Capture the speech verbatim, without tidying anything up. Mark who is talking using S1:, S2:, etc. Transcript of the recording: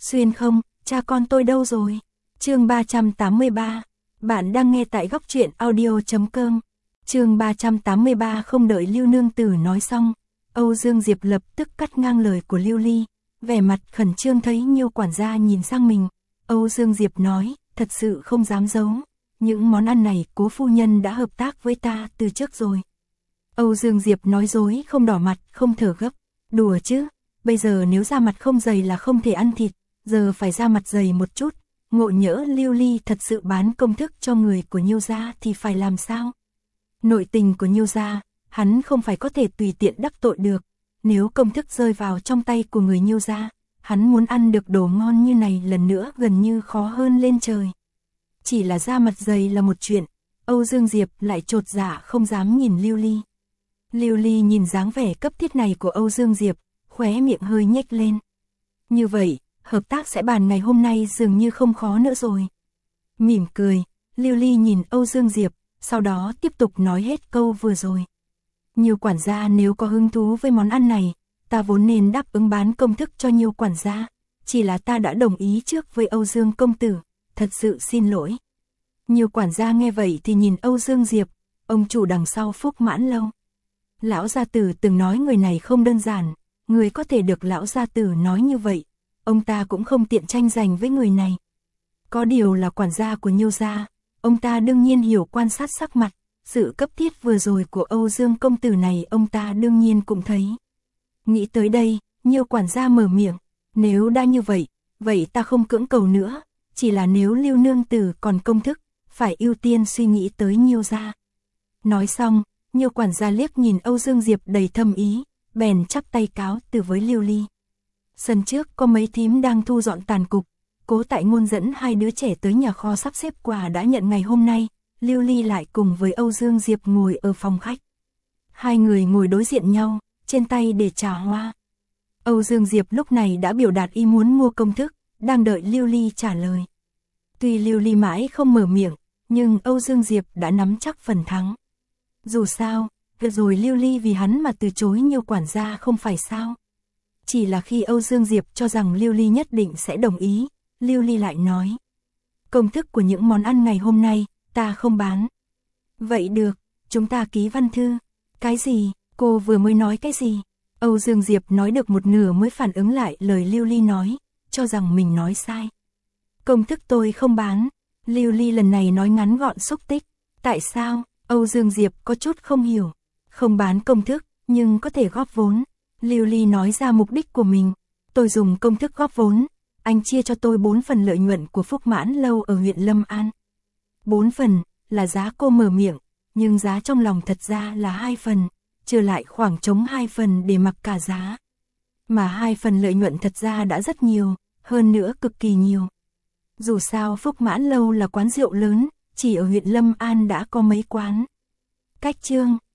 S1: Xuyên không, cha con tôi đâu rồi? Chương ba trăm tám mươi ba. Bạn đang nghe tại góc truyện audio chấm com. Chương ba trăm tám mươi ba. Không đợi Lưu Nương Tử nói xong, Âu Dương Diệp lập tức cắt ngang lời của Lưu Ly, vẻ mặt khẩn trương thấy Nhiêu quản gia nhìn sang mình. Âu Dương Diệp nói, thật sự không dám giấu, những món ăn này Cố phu nhân đã hợp tác với ta từ trước rồi. Âu Dương Diệp nói dối không đỏ mặt, không thở gấp, đùa chứ, bây giờ nếu da mặt không dày là không thể ăn thịt, giờ phải da mặt dày một chút. Ngộ nhỡ Lưu Ly thật sự bán công thức cho người của Nhiêu gia thì phải làm sao? Nội tình của Nhiêu gia, hắn không phải có thể tùy tiện đắc tội được. Nếu công thức rơi vào trong tay của người Nhiêu gia, hắn muốn ăn được đồ ngon như này lần nữa gần như khó hơn lên trời. Chỉ là da mặt dày là một chuyện, Âu Dương Diệp lại chột dạ không dám nhìn Lưu Ly. Lưu Ly nhìn dáng vẻ cấp thiết này của Âu Dương Diệp, khóe miệng hơi nhếch lên. Như vậy, hợp tác sẽ bàn ngày hôm nay dường như không khó nữa rồi. Mỉm cười, Lưu Ly nhìn Âu Dương Diệp, sau đó tiếp tục nói hết câu vừa rồi. Nhiêu quản gia nếu có hứng thú với món ăn này, ta vốn nên đáp ứng bán công thức cho Nhiêu quản gia, chỉ là ta đã đồng ý trước với Âu Dương công tử, thật sự xin lỗi. Nhiêu quản gia nghe vậy thì nhìn Âu Dương Diệp, ông chủ đằng sau Phúc Mãn Lâu. Lão gia tử từng nói người này không đơn giản, người có thể được lão gia tử nói như vậy, ông ta cũng không tiện tranh giành với người này. Có điều là quản gia của Nhiêu gia, ông ta đương nhiên hiểu quan sát sắc mặt, sự cấp thiết vừa rồi của Âu Dương công tử này ông ta đương nhiên cũng thấy. Nghĩ tới đây, Nhiêu quản gia mở miệng, nếu đã như vậy, vậy ta không cưỡng cầu nữa, chỉ là nếu Lưu Nương Tử còn công thức, phải ưu tiên suy nghĩ tới Nhiêu gia. Nói xong, Nhiêu quản gia liếc nhìn Âu Dương Diệp đầy thâm ý, bèn chắp tay cáo từ với Lưu Ly. Sân trước có mấy thím đang thu dọn tàn cục, Cố Tại Ngôn dẫn hai đứa trẻ tới nhà kho sắp xếp quà đã nhận ngày hôm nay, Lưu Ly lại cùng với Âu Dương Diệp ngồi ở phòng khách. Hai người ngồi đối diện nhau, trên tay để trà hoa. Âu Dương Diệp lúc này đã biểu đạt ý muốn mua công thức, đang đợi Lưu Ly trả lời. Tuy Lưu Ly mãi không mở miệng, nhưng Âu Dương Diệp đã nắm chắc phần thắng. Dù sao, vừa rồi Lưu Ly vì hắn mà từ chối Nhiêu quản gia không phải sao. Chỉ là khi Âu Dương Diệp cho rằng Lưu Ly nhất định sẽ đồng ý, Lưu Ly lại nói. Công thức của những món ăn ngày hôm nay, ta không bán. Vậy được, chúng ta ký văn thư. Cái gì, cô vừa mới nói cái gì? Âu Dương Diệp nói được một nửa mới phản ứng lại lời Lưu Ly nói, cho rằng mình nói sai. Công thức tôi không bán. Lưu Ly lần này nói ngắn gọn xúc tích. Tại sao? Âu Dương Diệp có chút không hiểu. Không bán công thức, nhưng có thể góp vốn. Lưu Ly nói ra mục đích của mình. Tôi dùng công thức góp vốn, anh chia cho tôi bốn phần lợi nhuận của Phúc Mãn Lâu ở huyện Lâm An. Bốn phần là giá cô mở miệng, nhưng giá trong lòng thật ra là hai phần, trừ lại khoảng trống hai phần để mặc cả giá. Mà hai phần lợi nhuận thật ra đã rất nhiều, hơn nữa cực kỳ nhiều. Dù sao Phúc Mãn Lâu là quán rượu lớn, chỉ ở huyện Lâm An đã có mấy quán. Cách chương